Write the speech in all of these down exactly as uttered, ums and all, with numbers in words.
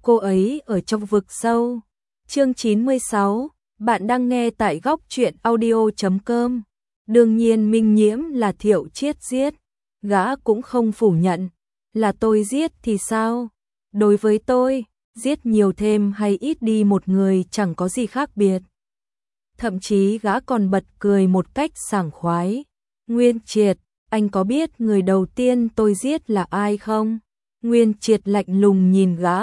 cô ấy ở trong vực sâu. Chương chín mươi sáu, bạn đang nghe tại góc truyện audio chấm com. Đương nhiên Minh Nhiễm là Thiệu Chiết giết, gã cũng không phủ nhận. Là tôi giết thì sao? Đối với tôi, giết nhiều thêm hay ít đi một người chẳng có gì khác biệt. Thậm chí gã còn bật cười một cách sảng khoái. Nguyên Triệt, anh có biết người đầu tiên tôi giết là ai không? Nguyên Triệt lạnh lùng nhìn gã,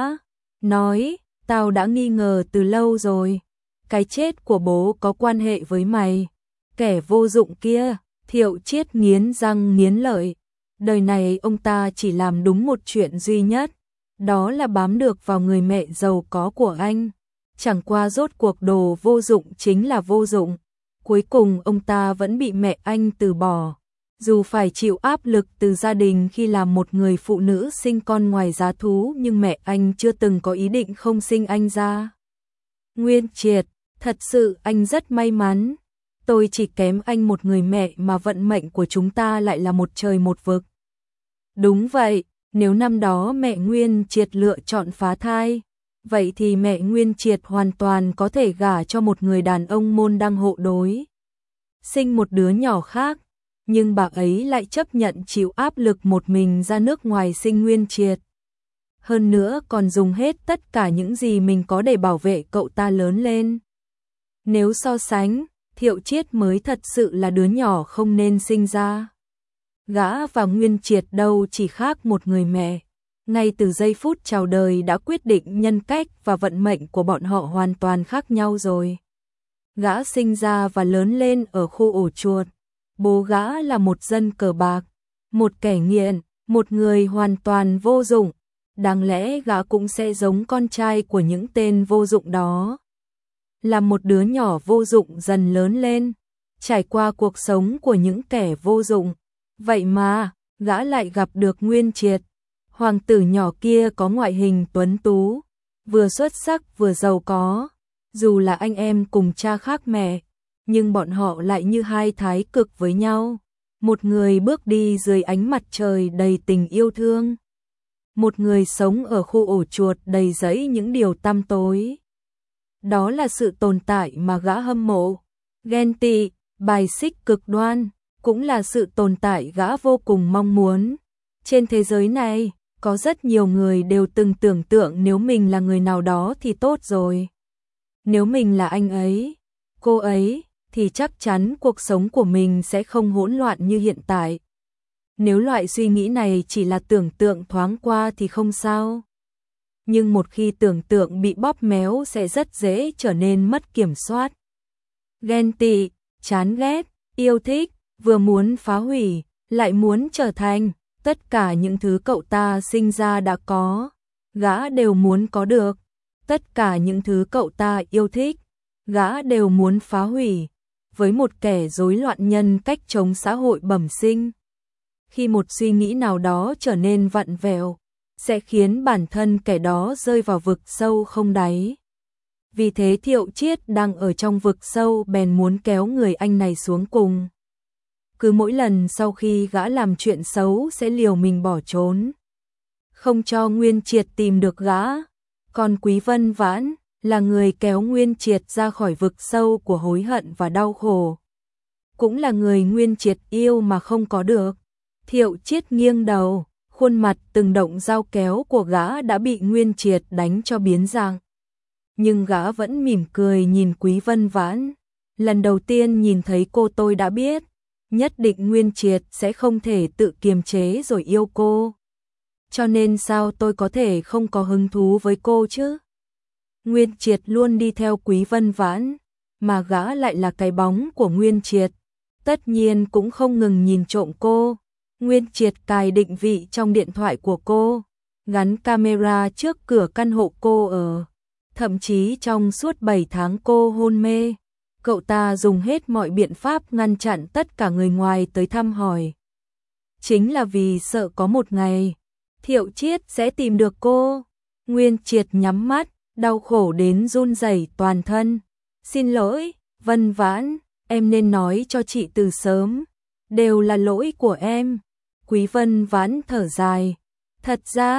nói, tao đã nghi ngờ từ lâu rồi. Cái chết của bố có quan hệ với mày. Kẻ vô dụng kia. Thiệu Chiết nghiến răng nghiến lợi. Đời này ông ta chỉ làm đúng một chuyện duy nhất, đó là bám được vào người mẹ giàu có của anh. Chẳng qua rốt cuộc đồ vô dụng chính là vô dụng. Cuối cùng ông ta vẫn bị mẹ anh từ bỏ. Dù phải chịu áp lực từ gia đình khi làm một người phụ nữ sinh con ngoài giá thú, nhưng mẹ anh chưa từng có ý định không sinh anh ra. Nguyên Triệt, thật sự anh rất may mắn. Tôi chỉ kém anh một người mẹ mà vận mệnh của chúng ta lại là một trời một vực. Đúng vậy, nếu năm đó mẹ Nguyên Triệt lựa chọn phá thai, vậy thì mẹ Nguyên Triệt hoàn toàn có thể gả cho một người đàn ông môn đăng hộ đối, sinh một đứa nhỏ khác, nhưng bà ấy lại chấp nhận chịu áp lực một mình ra nước ngoài sinh Nguyên Triệt. Hơn nữa còn dùng hết tất cả những gì mình có để bảo vệ cậu ta lớn lên. Nếu so sánh, Thiệu Chiết mới thật sự là đứa nhỏ không nên sinh ra. Gã và Nguyên Triệt đâu chỉ khác một người mẹ. Ngay từ giây phút chào đời đã quyết định nhân cách và vận mệnh của bọn họ hoàn toàn khác nhau rồi. Gã sinh ra và lớn lên ở khu ổ chuột. Bố gã là một dân cờ bạc, một kẻ nghiện, một người hoàn toàn vô dụng. Đáng lẽ gã cũng sẽ giống con trai của những tên vô dụng đó. Là một đứa nhỏ vô dụng dần lớn lên, trải qua cuộc sống của những kẻ vô dụng. Vậy mà, gã lại gặp được Nguyên Triệt. Hoàng tử nhỏ kia có ngoại hình tuấn tú, vừa xuất sắc vừa giàu có. Dù là anh em cùng cha khác mẹ, nhưng bọn họ lại như hai thái cực với nhau. Một người bước đi dưới ánh mặt trời đầy tình yêu thương. Một người sống ở khu ổ chuột đầy rẫy những điều tăm tối. Đó là sự tồn tại mà gã hâm mộ, ghen tị, bài xích cực đoan, cũng là sự tồn tại gã vô cùng mong muốn. Trên thế giới này, có rất nhiều người đều từng tưởng tượng nếu mình là người nào đó thì tốt rồi. Nếu mình là anh ấy, cô ấy, thì chắc chắn cuộc sống của mình sẽ không hỗn loạn như hiện tại. Nếu loại suy nghĩ này chỉ là tưởng tượng thoáng qua thì không sao. Nhưng một khi tưởng tượng bị bóp méo sẽ rất dễ trở nên mất kiểm soát. Ghen tị, chán ghét, yêu thích, vừa muốn phá hủy, lại muốn trở thành, tất cả những thứ cậu ta sinh ra đã có, gã đều muốn có được. Tất cả những thứ cậu ta yêu thích, gã đều muốn phá hủy. Với một kẻ rối loạn nhân cách chống xã hội bẩm sinh, khi một suy nghĩ nào đó trở nên vặn vẹo, sẽ khiến bản thân kẻ đó rơi vào vực sâu không đáy. Vì thế Thiệu Chiết đang ở trong vực sâu bèn muốn kéo người anh này xuống cùng. Cứ mỗi lần sau khi gã làm chuyện xấu sẽ liều mình bỏ trốn, không cho Nguyên Triệt tìm được gã. Còn Quý Vân Vãn là người kéo Nguyên Triệt ra khỏi vực sâu của hối hận và đau khổ. Cũng là người Nguyên Triệt yêu mà không có được. Thiệu Chiết nghiêng đầu, khuôn mặt từng động dao kéo của gã đã bị Nguyên Triệt đánh cho biến dạng. Nhưng gã vẫn mỉm cười nhìn Quý Vân Vãn. Lần đầu tiên nhìn thấy cô tôi đã biết, nhất định Nguyên Triệt sẽ không thể tự kiềm chế rồi yêu cô. Cho nên sao tôi có thể không có hứng thú với cô chứ? Nguyên Triệt luôn đi theo Quý Vân Vãn, mà gã lại là cái bóng của Nguyên Triệt. Tất nhiên cũng không ngừng nhìn trộm cô. Nguyên Triệt cài định vị trong điện thoại của cô, gắn camera trước cửa căn hộ cô ở. Thậm chí trong suốt bảy tháng cô hôn mê, cậu ta dùng hết mọi biện pháp ngăn chặn tất cả người ngoài tới thăm hỏi. Chính là vì sợ có một ngày, Thiệu Chiết sẽ tìm được cô. Nguyên Triệt nhắm mắt, đau khổ đến run rẩy toàn thân. Xin lỗi, Vân Vãn, em nên nói cho chị từ sớm. Đều là lỗi của em. Quý Vân Vãn thở dài. Thật ra,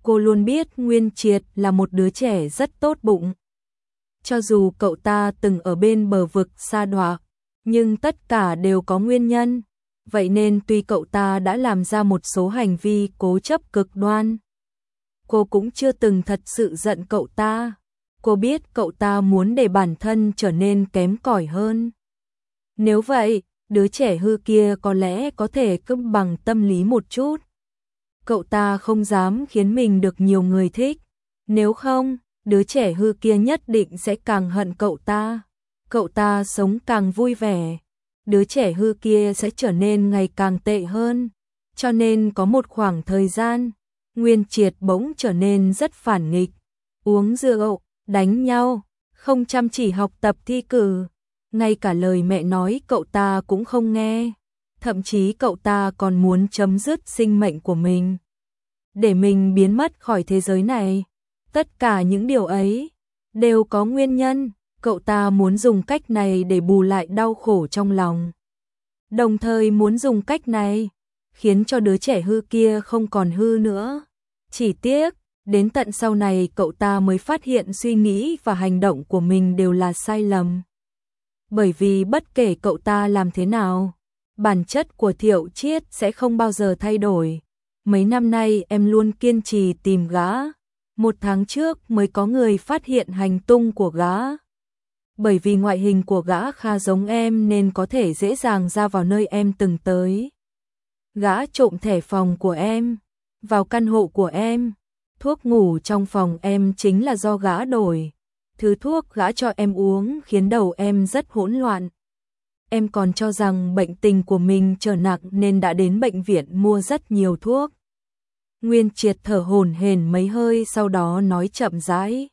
Cô luôn biết Nguyên Triệt là một đứa trẻ rất tốt bụng. Cho dù cậu ta từng ở bên bờ vực sa đọa, nhưng tất cả đều có nguyên nhân. Vậy nên tuy cậu ta đã làm ra một số hành vi cố chấp cực đoan, cô cũng chưa từng thật sự giận cậu ta. Cô biết cậu ta muốn để bản thân trở nên kém cỏi hơn. Nếu vậy, đứa trẻ hư kia có lẽ có thể cân bằng tâm lý một chút. Cậu ta không dám khiến mình được nhiều người thích. Nếu không, đứa trẻ hư kia nhất định sẽ càng hận cậu ta. Cậu ta sống càng vui vẻ, đứa trẻ hư kia sẽ trở nên ngày càng tệ hơn. Cho nên có một khoảng thời gian, Nguyên Triệt bỗng trở nên rất phản nghịch. Uống rượu, đánh nhau, không chăm chỉ học tập thi cử. Ngay cả lời mẹ nói cậu ta cũng không nghe. Thậm chí cậu ta còn muốn chấm dứt sinh mệnh của mình, để mình biến mất khỏi thế giới này. Tất cả những điều ấy đều có nguyên nhân. Cậu ta muốn dùng cách này để bù lại đau khổ trong lòng, đồng thời muốn dùng cách này khiến cho đứa trẻ hư kia không còn hư nữa. Chỉ tiếc, đến tận sau này cậu ta mới phát hiện suy nghĩ và hành động của mình đều là sai lầm. Bởi vì bất kể cậu ta làm thế nào, bản chất của Thiệu Chiết sẽ không bao giờ thay đổi. Mấy năm nay em luôn kiên trì tìm gã. Một tháng trước mới có người phát hiện hành tung của gã. Bởi vì ngoại hình của gã khá giống em nên có thể dễ dàng ra vào nơi em từng tới. Gã trộm thẻ phòng của em, vào căn hộ của em. Thuốc ngủ trong phòng em chính là do gã đổi. Thứ thuốc gã cho em uống khiến đầu em rất hỗn loạn. Em còn cho rằng bệnh tình của mình trở nặng nên đã đến bệnh viện mua rất nhiều thuốc. Nguyên Triệt thở hổn hển mấy hơi, sau đó nói chậm rãi.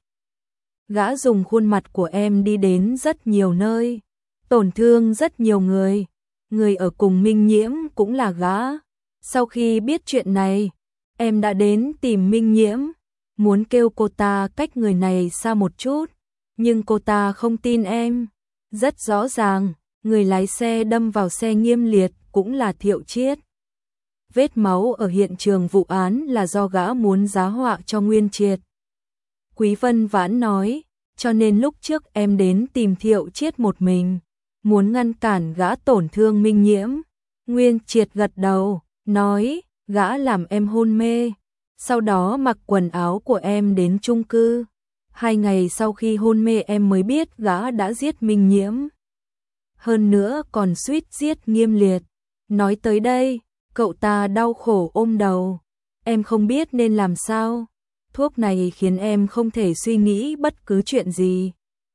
Gã dùng khuôn mặt của em đi đến rất nhiều nơi, tổn thương rất nhiều người. Người ở cùng Minh Nhiễm cũng là gã. Sau khi biết chuyện này, em đã đến tìm Minh Nhiễm, muốn kêu cô ta cách người này xa một chút. Nhưng cô ta không tin em. Rất rõ ràng, người lái xe đâm vào xe Nghiêm Liệt cũng là Thiệu Chiết. Vết máu ở hiện trường vụ án là do gã muốn giá họa cho Nguyên Triệt. Quý Vân Vãn nói, cho nên lúc trước em đến tìm Thiệu Chiết một mình, muốn ngăn cản gã tổn thương Minh Nhiễm. Nguyên Triệt gật đầu, nói, gã làm em hôn mê, sau đó mặc quần áo của em đến chung cư. Hai ngày sau khi hôn mê em mới biết gã đã giết Minh Nhiễm. Hơn nữa còn suýt giết Nghiêm Liệt. Nói tới đây, cậu ta đau khổ ôm đầu. Em không biết nên làm sao. Thuốc này khiến em không thể suy nghĩ bất cứ chuyện gì.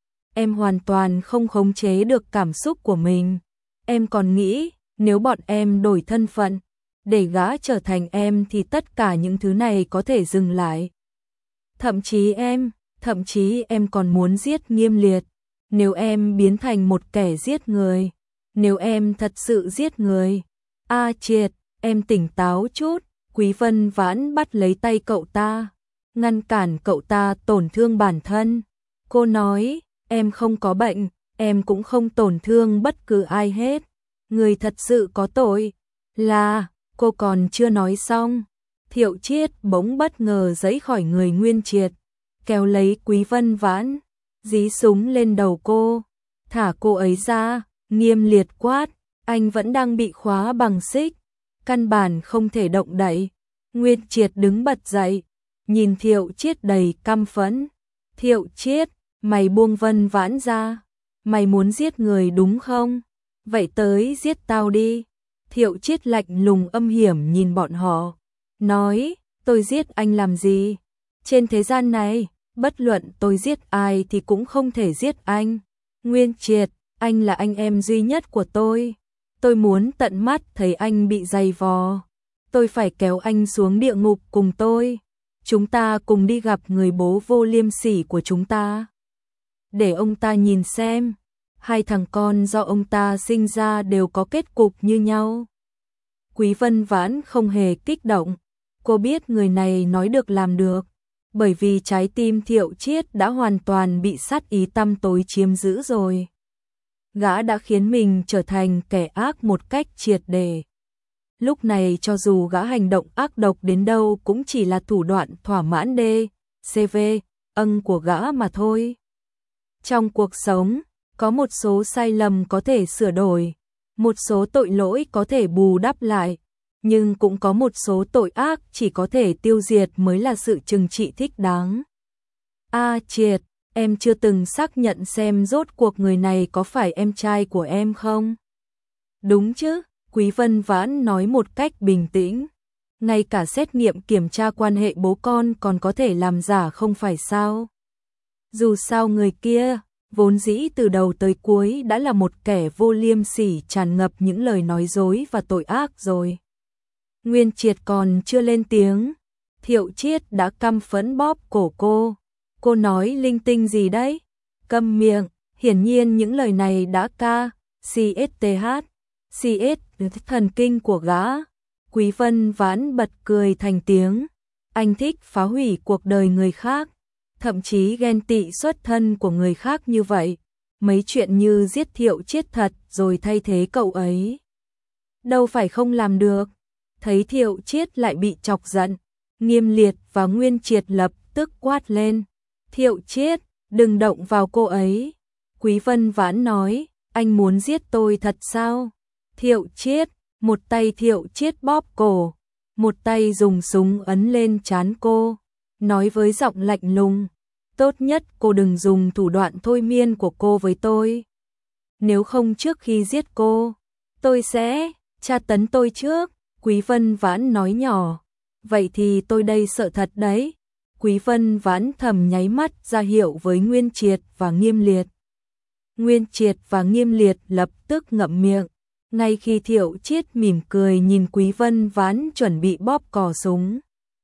Em hoàn toàn không khống chế được cảm xúc của mình. Em còn nghĩ, nếu bọn em đổi thân phận, để gã trở thành em thì tất cả những thứ này có thể dừng lại. Thậm chí em, thậm chí em còn muốn giết Nghiêm Liệt. Nếu em biến thành một kẻ giết người, nếu em thật sự giết người. A Triệt, em tỉnh táo chút. Quý Vân Vãn bắt lấy tay cậu ta, ngăn cản cậu ta tổn thương bản thân. Cô nói, em không có bệnh, em cũng không tổn thương bất cứ ai hết. Người thật sự có tội là, cô còn chưa nói xong. Thiệu Chiết bỗng bất ngờ giãy khỏi người Nguyên Triệt, kéo lấy Quý Vân Vãn, dí súng lên đầu cô. Thả cô ấy ra. Nghiêm Liệt quát, anh vẫn đang bị khóa bằng xích, căn bản không thể động đậy. Nguyên Triệt đứng bật dậy, nhìn Thiệu Chiết đầy căm phẫn. Thiệu Chiết, mày buông Vân Vãn ra. Mày muốn giết người đúng không? Vậy tới giết tao đi. Thiệu Chiết lạnh lùng âm hiểm nhìn bọn họ, nói, tôi giết anh làm gì? Trên thế gian này, bất luận tôi giết ai thì cũng không thể giết anh. Nguyên Triệt, anh là anh em duy nhất của tôi. Tôi muốn tận mắt thấy anh bị giày vò. Tôi phải kéo anh xuống địa ngục cùng tôi. Chúng ta cùng đi gặp người bố vô liêm sỉ của chúng ta. Để ông ta nhìn xem, hai thằng con do ông ta sinh ra đều có kết cục như nhau. Quý Vân Vãn không hề kích động. Cô biết người này nói được làm được. Bởi vì trái tim Thiệu Chiết đã hoàn toàn bị sát ý tăm tối chiếm giữ rồi. Gã đã khiến mình trở thành kẻ ác một cách triệt để. Lúc này cho dù gã hành động ác độc đến đâu cũng chỉ là thủ đoạn thỏa mãn đê, xê vê, ân của gã mà thôi. Trong cuộc sống, có một số sai lầm có thể sửa đổi, một số tội lỗi có thể bù đắp lại, nhưng cũng có một số tội ác chỉ có thể tiêu diệt mới là sự trừng trị thích đáng. A Triệt, em chưa từng xác nhận xem rốt cuộc người này có phải em trai của em không? Đúng chứ, Quý Vân Vãn nói một cách bình tĩnh. Ngay cả xét nghiệm kiểm tra quan hệ bố con còn có thể làm giả không phải sao? Dù sao người kia, vốn dĩ từ đầu tới cuối đã là một kẻ vô liêm sỉ tràn ngập những lời nói dối và tội ác rồi. Nguyên Triệt còn chưa lên tiếng, Thiệu Chiết đã căm phẫn bóp cổ cô. Cô nói linh tinh gì đấy? Câm miệng, hiển nhiên những lời này đã ca, xê ét tê hát, xê ét thần kinh của gã. Quý Vân Vãn bật cười thành tiếng. Anh thích phá hủy cuộc đời người khác, thậm chí ghen tị xuất thân của người khác như vậy. Mấy chuyện như giết Thiệu Chiết thật rồi thay thế cậu ấy, đâu phải không làm được. Thấy Thiệu Chiết lại bị chọc giận, Nghiêm Liệt và Nguyên Triệt lập tức quát lên. Thiệu Chiết, đừng động vào cô ấy. Quý Vân Vãn nói, anh muốn giết tôi thật sao? Thiệu Chiết, một tay Thiệu Chiết bóp cổ, một tay dùng súng ấn lên trán cô, nói với giọng lạnh lùng, tốt nhất cô đừng dùng thủ đoạn thôi miên của cô với tôi. Nếu không trước khi giết cô, tôi sẽ tra tấn tôi trước. Quý Vân Vãn nói nhỏ, vậy thì tôi đây sợ thật đấy. Quý Vân Vãn thầm nháy mắt ra hiệu với Nguyên Triệt và Nghiêm Liệt. Nguyên Triệt và Nghiêm Liệt lập tức ngậm miệng. Ngay khi Thiệu Chiết mỉm cười nhìn Quý Vân Vãn chuẩn bị bóp cò súng,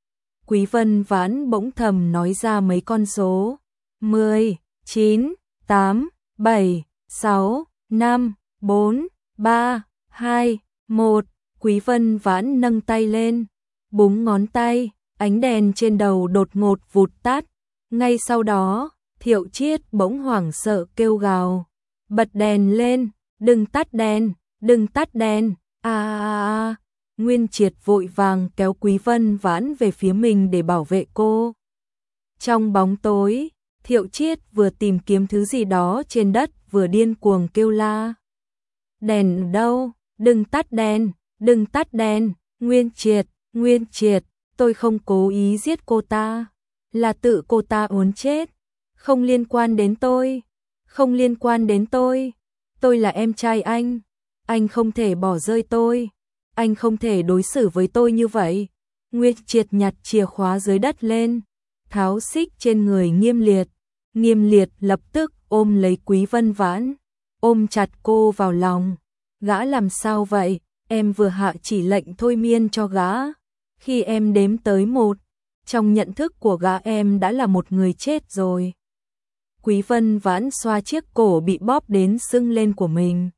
Quý Vân Vãn bỗng thầm nói ra mấy con số. mười, chín, tám, bảy, sáu, năm, bốn, ba, hai, một. Quý Vân Vãn nâng tay lên, búng ngón tay, ánh đèn trên đầu đột ngột vụt tắt. Ngay sau đó, Thiệu Chiết bỗng hoảng sợ kêu gào, bật đèn lên, đừng tắt đèn, đừng tắt đèn. A a a. Nguyên Triệt vội vàng kéo Quý Vân Vãn về phía mình để bảo vệ cô. Trong bóng tối, Thiệu Chiết vừa tìm kiếm thứ gì đó trên đất vừa điên cuồng kêu la. Đèn ở đâu? Đừng tắt đèn, đừng tắt đèn. Nguyên Triệt, Nguyên Triệt, tôi không cố ý giết cô ta, là tự cô ta muốn chết, không liên quan đến tôi, không liên quan đến tôi. Tôi là em trai anh, anh không thể bỏ rơi tôi, anh không thể đối xử với tôi như vậy. Nguyên Triệt nhặt chìa khóa dưới đất lên, tháo xích trên người Nghiêm Liệt. Nghiêm Liệt lập tức ôm lấy Quý Vân Vãn, ôm chặt cô vào lòng. Gã làm sao vậy? Em vừa hạ chỉ lệnh thôi miên cho gã. Khi em đếm tới một, trong nhận thức của gã em đã là một người chết rồi. Quý Vân Vãn xoa chiếc cổ bị bóp đến sưng lên của mình.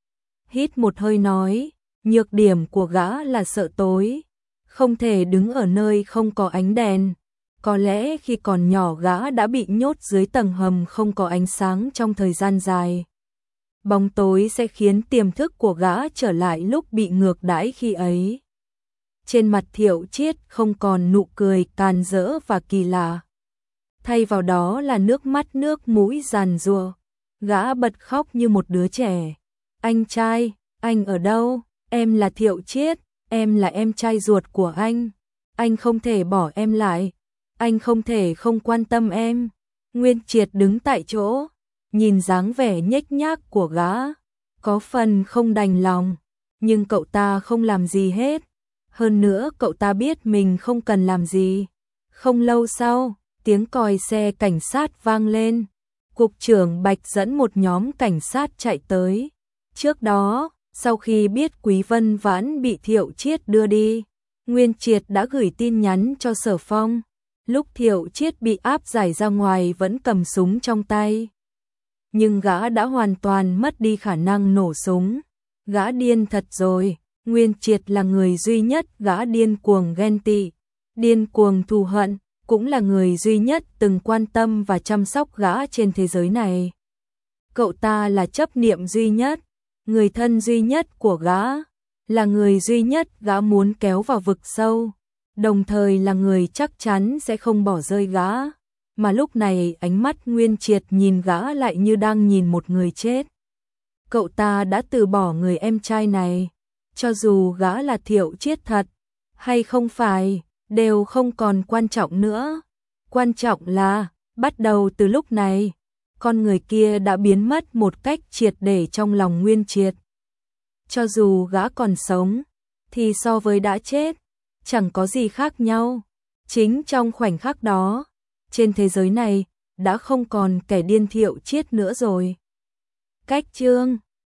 Hít một hơi nói, nhược điểm của gã là sợ tối, không thể đứng ở nơi không có ánh đèn. Có lẽ khi còn nhỏ gã đã bị nhốt dưới tầng hầm không có ánh sáng trong thời gian dài. Bóng tối sẽ khiến tiềm thức của gã trở lại lúc bị ngược đãi khi ấy. Trên mặt Thiệu Chiết không còn nụ cười càn rỡ và kỳ lạ, thay vào đó là nước mắt nước mũi giàn giụa. Gã bật khóc như một đứa trẻ. Anh trai, anh ở đâu? Em là Thiệu Chiết, em là em trai ruột của anh. Anh không thể bỏ em lại, anh không thể không quan tâm em. Nguyên Triệt đứng tại chỗ, nhìn dáng vẻ nhếch nhác của gã, có phần không đành lòng, nhưng cậu ta không làm gì hết. Hơn nữa cậu ta biết mình không cần làm gì. Không lâu sau, tiếng còi xe cảnh sát vang lên. Cục trưởng Bạch dẫn một nhóm cảnh sát chạy tới. Trước đó, sau khi biết Quý Vân Vãn bị Thiệu Chiết đưa đi, Nguyên Triệt đã gửi tin nhắn cho Sở Phong. Lúc Thiệu Chiết bị áp giải ra ngoài vẫn cầm súng trong tay, nhưng gã đã hoàn toàn mất đi khả năng nổ súng. Gã điên thật rồi. Nguyên Triệt là người duy nhất gã điên cuồng ghen tị, điên cuồng thù hận, cũng là người duy nhất từng quan tâm và chăm sóc gã trên thế giới này. Cậu ta là chấp niệm duy nhất, người thân duy nhất của gã. là người duy nhất gã muốn kéo vào vực sâu, đồng thời là người chắc chắn sẽ không bỏ rơi gã, mà lúc này ánh mắt Nguyên Triệt nhìn gã lại như đang nhìn một người chết. Cậu ta đã từ bỏ người em trai này, cho dù gã là Thiệu Chiết thật hay không phải, đều không còn quan trọng nữa. Quan trọng là, bắt đầu từ lúc này, con người kia đã biến mất một cách triệt để trong lòng Nguyên Triệt. Cho dù gã còn sống, thì so với đã chết, chẳng có gì khác nhau. Chính trong khoảnh khắc đó, trên thế giới này, đã không còn kẻ điên Thiệu Chiết nữa rồi. Cách chương